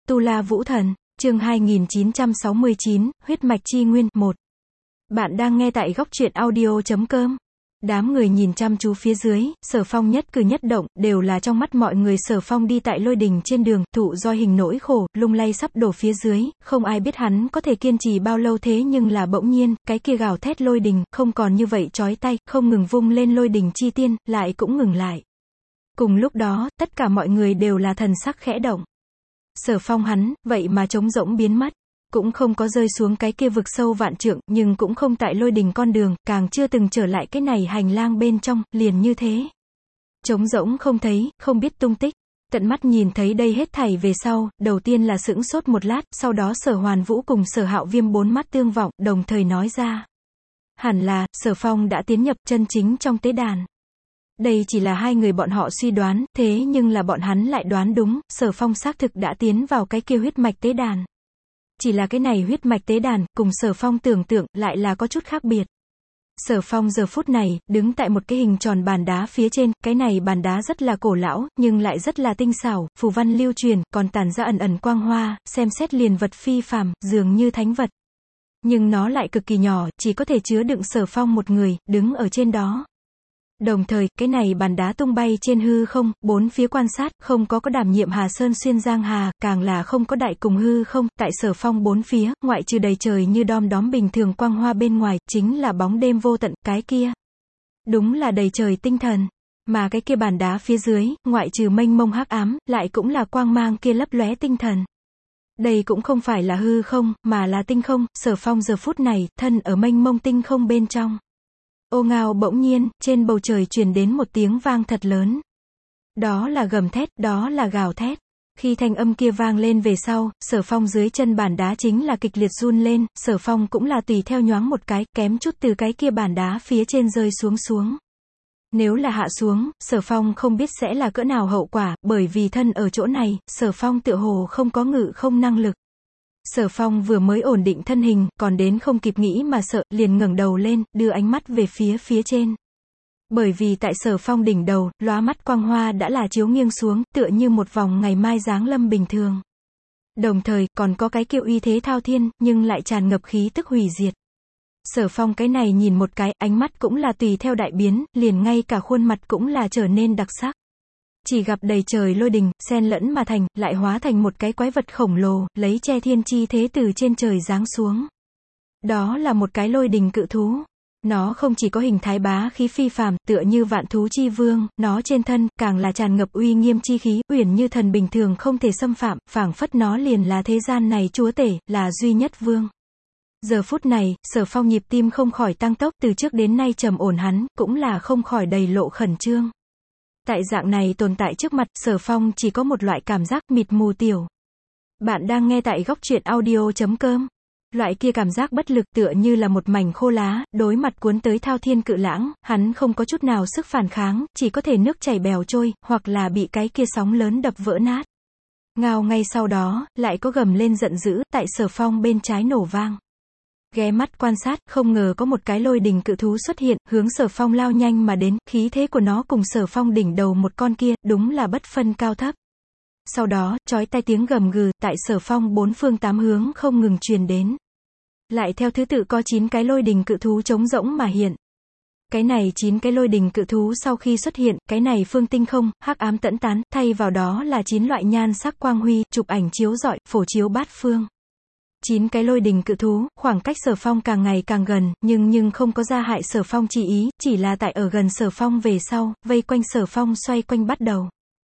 Tu La Vũ Thần, chương 2969, huyết mạch chi nguyên, 1. Bạn đang nghe tại góc truyện audio.com. Đám người nhìn chăm chú phía dưới, Sở Phong nhất cử nhất động, đều là trong mắt mọi người. Sở Phong đi tại lôi đình trên đường, thụ do hình nỗi khổ, lung lay sắp đổ phía dưới, không ai biết hắn có thể kiên trì bao lâu. Thế nhưng là bỗng nhiên, cái kia gào thét lôi đình, không còn như vậy chói tai, không ngừng vung lên lôi đình chi tiên, lại cũng ngừng lại. Cùng lúc đó, tất cả mọi người đều là thần sắc khẽ động. Sở Phong hắn, vậy mà trống rỗng biến mất. Cũng không có rơi xuống cái kia vực sâu vạn trượng, nhưng cũng không tại lôi đình con đường, càng chưa từng trở lại cái này hành lang bên trong, liền như thế. Trống rỗng không thấy, không biết tung tích. Tận mắt nhìn thấy đây hết thảy về sau, đầu tiên là sững sốt một lát, sau đó Sở Hoàn Vũ cùng Sở Hạo Viêm bốn mắt tương vọng, đồng thời nói ra. Hẳn là, Sở Phong đã tiến nhập chân chính trong tế đàn. Đây chỉ là hai người bọn họ suy đoán, thế nhưng là bọn hắn lại đoán đúng, Sở Phong xác thực đã tiến vào cái kia huyết mạch tế đàn. Chỉ là cái này huyết mạch tế đàn, cùng Sở Phong tưởng tượng, lại là có chút khác biệt. Sở Phong giờ phút này, đứng tại một cái hình tròn bàn đá phía trên, cái này bàn đá rất là cổ lão, nhưng lại rất là tinh xảo, phù văn lưu truyền, còn tản ra ẩn ẩn quang hoa, xem xét liền vật phi phàm, dường như thánh vật. Nhưng nó lại cực kỳ nhỏ, chỉ có thể chứa đựng Sở Phong một người, đứng ở trên đó. Đồng thời, cái này bàn đá tung bay trên hư không, bốn phía quan sát, không có đảm nhiệm Hà Sơn xuyên giang hà, càng là không có đại cùng hư không, tại Sở Phong bốn phía, ngoại trừ đầy trời như đom đóm bình thường quang hoa bên ngoài, chính là bóng đêm vô tận, cái kia. Đúng là đầy trời tinh thần. Mà cái kia bàn đá phía dưới, ngoại trừ mênh mông hắc ám, lại cũng là quang mang kia lấp lóe tinh thần. Đây cũng không phải là hư không, mà là tinh không. Sở Phong giờ phút này, thân ở mênh mông tinh không bên trong. Ô ngao bỗng nhiên, trên bầu trời truyền đến một tiếng vang thật lớn. Đó là gầm thét, đó là gào thét. Khi thanh âm kia vang lên về sau, Sở Phong dưới chân bàn đá chính là kịch liệt run lên, Sở Phong cũng là tùy theo nhoáng một cái, kém chút từ cái kia bàn đá phía trên rơi xuống. Nếu là hạ xuống, Sở Phong không biết sẽ là cỡ nào hậu quả, bởi vì thân ở chỗ này, Sở Phong tựa hồ không có ngự không năng lực. Sở Phong vừa mới ổn định thân hình, còn đến không kịp nghĩ mà sợ, liền ngẩng đầu lên, đưa ánh mắt về phía trên. Bởi vì tại Sở Phong đỉnh đầu, lóa mắt quang hoa đã là chiếu nghiêng xuống, tựa như một vòng ngày mai giáng lâm bình thường. Đồng thời, còn có cái kiệu uy thế thao thiên, nhưng lại tràn ngập khí tức hủy diệt. Sở Phong cái này nhìn một cái, ánh mắt cũng là tùy theo đại biến, liền ngay cả khuôn mặt cũng là trở nên đặc sắc. Chỉ gặp đầy trời lôi đình, xen lẫn mà thành, lại hóa thành một cái quái vật khổng lồ, lấy che thiên chi thế từ trên trời giáng xuống. Đó là một cái lôi đình cự thú. Nó không chỉ có hình thái bá khí phi phàm, tựa như vạn thú chi vương, nó trên thân, càng là tràn ngập uy nghiêm chi khí, uyển như thần bình thường không thể xâm phạm, phảng phất nó liền là thế gian này chúa tể, là duy nhất vương. Giờ phút này, Sở Phong nhịp tim không khỏi tăng tốc, từ trước đến nay trầm ổn hắn, cũng là không khỏi đầy lộ khẩn trương. Tại dạng này tồn tại trước mặt, Sở Phong chỉ có một loại cảm giác mịt mù tiểu. Bạn đang nghe tại góc truyện audio.com. Loại kia cảm giác bất lực tựa như là một mảnh khô lá, đối mặt cuốn tới thao thiên cự lãng, hắn không có chút nào sức phản kháng, chỉ có thể nước chảy bèo trôi, hoặc là bị cái kia sóng lớn đập vỡ nát. Ngao ngay sau đó, lại có gầm lên giận dữ, tại Sở Phong bên trái nổ vang. Ghé mắt quan sát, không ngờ có một cái lôi đình cự thú xuất hiện, hướng Sở Phong lao nhanh mà đến, khí thế của nó cùng Sở Phong đỉnh đầu một con kia, đúng là bất phân cao thấp. Sau đó, chói tai tiếng gầm gừ, tại Sở Phong bốn phương tám hướng không ngừng truyền đến. Lại theo thứ tự có 9 cái lôi đình cự thú trống rỗng mà hiện. Cái này 9 cái lôi đình cự thú sau khi xuất hiện, cái này phương tinh không, hắc ám tẫn tán, thay vào đó là 9 loại nhan sắc quang huy, chụp ảnh chiếu rọi, phổ chiếu bát phương. 9 cái lôi đình cự thú, khoảng cách Sở Phong càng ngày càng gần, nhưng không có ra hại Sở Phong chi ý, chỉ là tại ở gần Sở Phong về sau, vây quanh Sở Phong xoay quanh bắt đầu.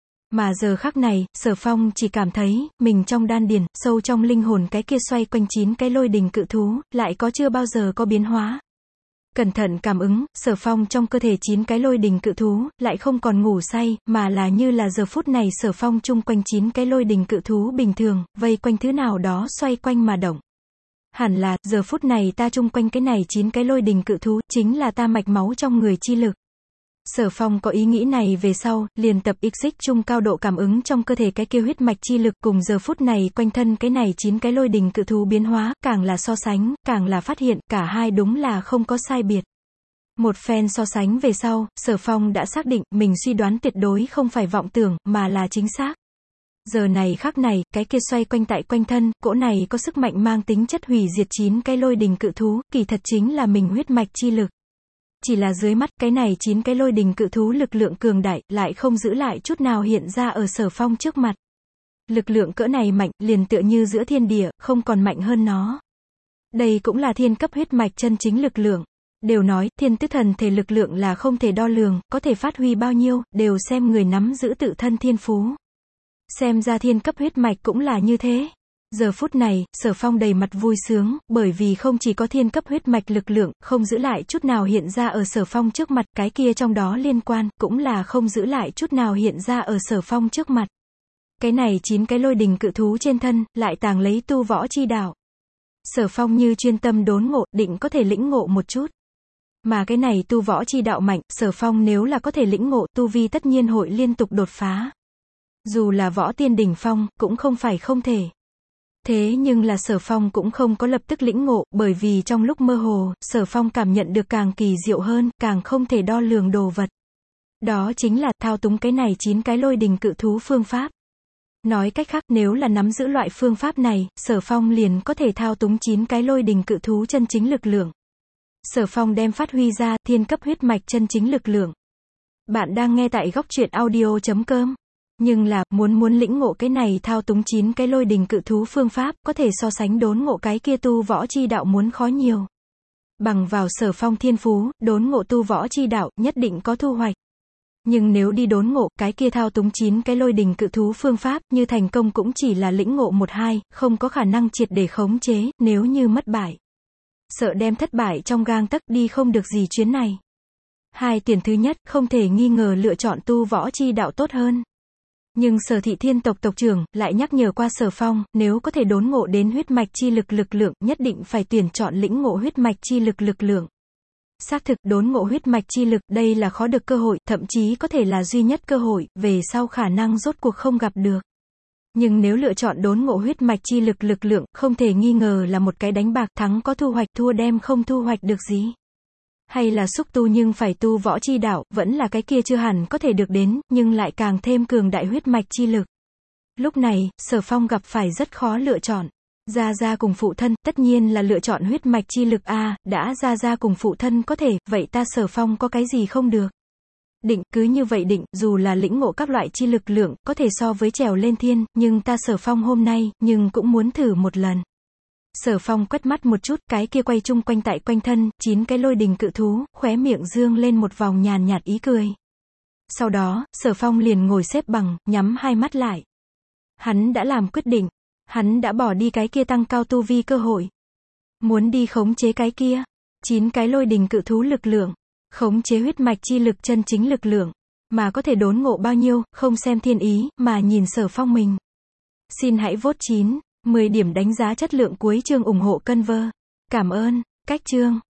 Mà giờ khắc này, Sở Phong chỉ cảm thấy, mình trong đan điền, sâu trong linh hồn cái kia xoay quanh 9 cái lôi đình cự thú, lại có chưa bao giờ có biến hóa. Cẩn thận cảm ứng, Sở Phong trong cơ thể 9 cái lôi đình cự thú, lại không còn ngủ say, mà là như là giờ phút này Sở Phong chung quanh 9 cái lôi đình cự thú bình thường, vây quanh thứ nào đó xoay quanh mà động. Hẳn là, giờ phút này ta chung quanh cái này 9 cái lôi đình cự thú, chính là ta mạch máu trong người chi lực. Sở Phong có ý nghĩ này về sau, liền tập xích chung cao độ cảm ứng trong cơ thể cái kia huyết mạch chi lực, cùng giờ phút này quanh thân cái này 9 cái lôi đình cự thú biến hóa, càng là so sánh, càng là phát hiện, cả hai đúng là không có sai biệt. Một phen so sánh về sau, Sở Phong đã xác định, mình suy đoán tuyệt đối không phải vọng tưởng, mà là chính xác. Giờ này khắc này, cái kia xoay quanh tại quanh thân, cỗ này có sức mạnh mang tính chất hủy diệt 9 cái lôi đình cự thú, kỳ thật chính là mình huyết mạch chi lực. Chỉ là dưới mắt, cái này 9 cái lôi đình cự thú lực lượng cường đại, lại không giữ lại chút nào hiện ra ở Sở Phong trước mặt. Lực lượng cỡ này mạnh, liền tựa như giữa thiên địa, không còn mạnh hơn nó. Đây cũng là thiên cấp huyết mạch chân chính lực lượng. Đều nói, thiên tứ thần thể lực lượng là không thể đo lường, có thể phát huy bao nhiêu, đều xem người nắm giữ tự thân thiên phú. Xem ra thiên cấp huyết mạch cũng là như thế. Giờ phút này, Sở Phong đầy mặt vui sướng, bởi vì không chỉ có thiên cấp huyết mạch lực lượng, không giữ lại chút nào hiện ra ở Sở Phong trước mặt, cái kia trong đó liên quan, cũng là không giữ lại chút nào hiện ra ở Sở Phong trước mặt. Cái này 9 cái lôi đình cự thú trên thân, lại tàng lấy tu võ chi đạo. Sở Phong như chuyên tâm đốn ngộ, định có thể lĩnh ngộ một chút. Mà cái này tu võ chi đạo mạnh, Sở Phong nếu là có thể lĩnh ngộ, tu vi tất nhiên hội liên tục đột phá. Dù là võ tiên đỉnh phong, cũng không phải không thể. Thế nhưng là Sở Phong cũng không có lập tức lĩnh ngộ, bởi vì trong lúc mơ hồ, Sở Phong cảm nhận được càng kỳ diệu hơn, càng không thể đo lường đồ vật. Đó chính là thao túng cái này 9 cái lôi đình cự thú phương pháp. Nói cách khác, nếu là nắm giữ loại phương pháp này, Sở Phong liền có thể thao túng 9 cái lôi đình cự thú chân chính lực lượng. Sở Phong đem phát huy ra thiên cấp huyết mạch chân chính lực lượng. Bạn đang nghe tại góc truyện audio.com. Nhưng là, muốn lĩnh ngộ cái này thao túng 9 cái lôi đình cự thú phương pháp, có thể so sánh đốn ngộ cái kia tu võ chi đạo muốn khó nhiều. Bằng vào Sở Phong thiên phú, đốn ngộ tu võ chi đạo, nhất định có thu hoạch. Nhưng nếu đi đốn ngộ, cái kia thao túng 9 cái lôi đình cự thú phương pháp, như thành công cũng chỉ là lĩnh ngộ 1-2, không có khả năng triệt để khống chế, nếu như mất bại. Sợ đem thất bại trong gang tấc, đi không được gì chuyến này. Hai tiền thứ nhất, không thể nghi ngờ lựa chọn tu võ chi đạo tốt hơn. Nhưng Sở Thị Thiên tộc tộc trưởng, lại nhắc nhở qua Sở Phong, nếu có thể đốn ngộ đến huyết mạch chi lực lực lượng, nhất định phải tuyển chọn lĩnh ngộ huyết mạch chi lực lực lượng. Xác thực, đốn ngộ huyết mạch chi lực, đây là khó được cơ hội, thậm chí có thể là duy nhất cơ hội, về sau khả năng rốt cuộc không gặp được. Nhưng nếu lựa chọn đốn ngộ huyết mạch chi lực lực lượng, không thể nghi ngờ là một cái đánh bạc, thắng có thu hoạch, thua đem không thu hoạch được gì. Hay là xúc tu nhưng phải tu võ chi đạo, vẫn là cái kia chưa hẳn có thể được đến, nhưng lại càng thêm cường đại huyết mạch chi lực. Lúc này, Sở Phong gặp phải rất khó lựa chọn. Gia Gia cùng phụ thân, tất nhiên là lựa chọn huyết mạch chi lực a, đã Gia Gia cùng phụ thân có thể, vậy ta Sở Phong có cái gì không được? Định, cứ như vậy định, dù là lĩnh ngộ các loại chi lực lượng, có thể so với trèo lên thiên, nhưng ta Sở Phong hôm nay, nhưng cũng muốn thử một lần. Sở Phong quét mắt một chút, cái kia quay chung quanh tại quanh thân, 9 cái lôi đình cự thú, khóe miệng dương lên một vòng nhàn nhạt ý cười. Sau đó, Sở Phong liền ngồi xếp bằng, nhắm hai mắt lại. Hắn đã làm quyết định. Hắn đã bỏ đi cái kia tăng cao tu vi cơ hội. Muốn đi khống chế cái kia 9 cái lôi đình cự thú lực lượng. Khống chế huyết mạch chi lực chân chính lực lượng. Mà có thể đốn ngộ bao nhiêu, không xem thiên ý, mà nhìn Sở Phong mình. Xin hãy vote 9, 10 điểm đánh giá chất lượng cuối chương ủng hộ Conver. Cảm ơn. Cách chương.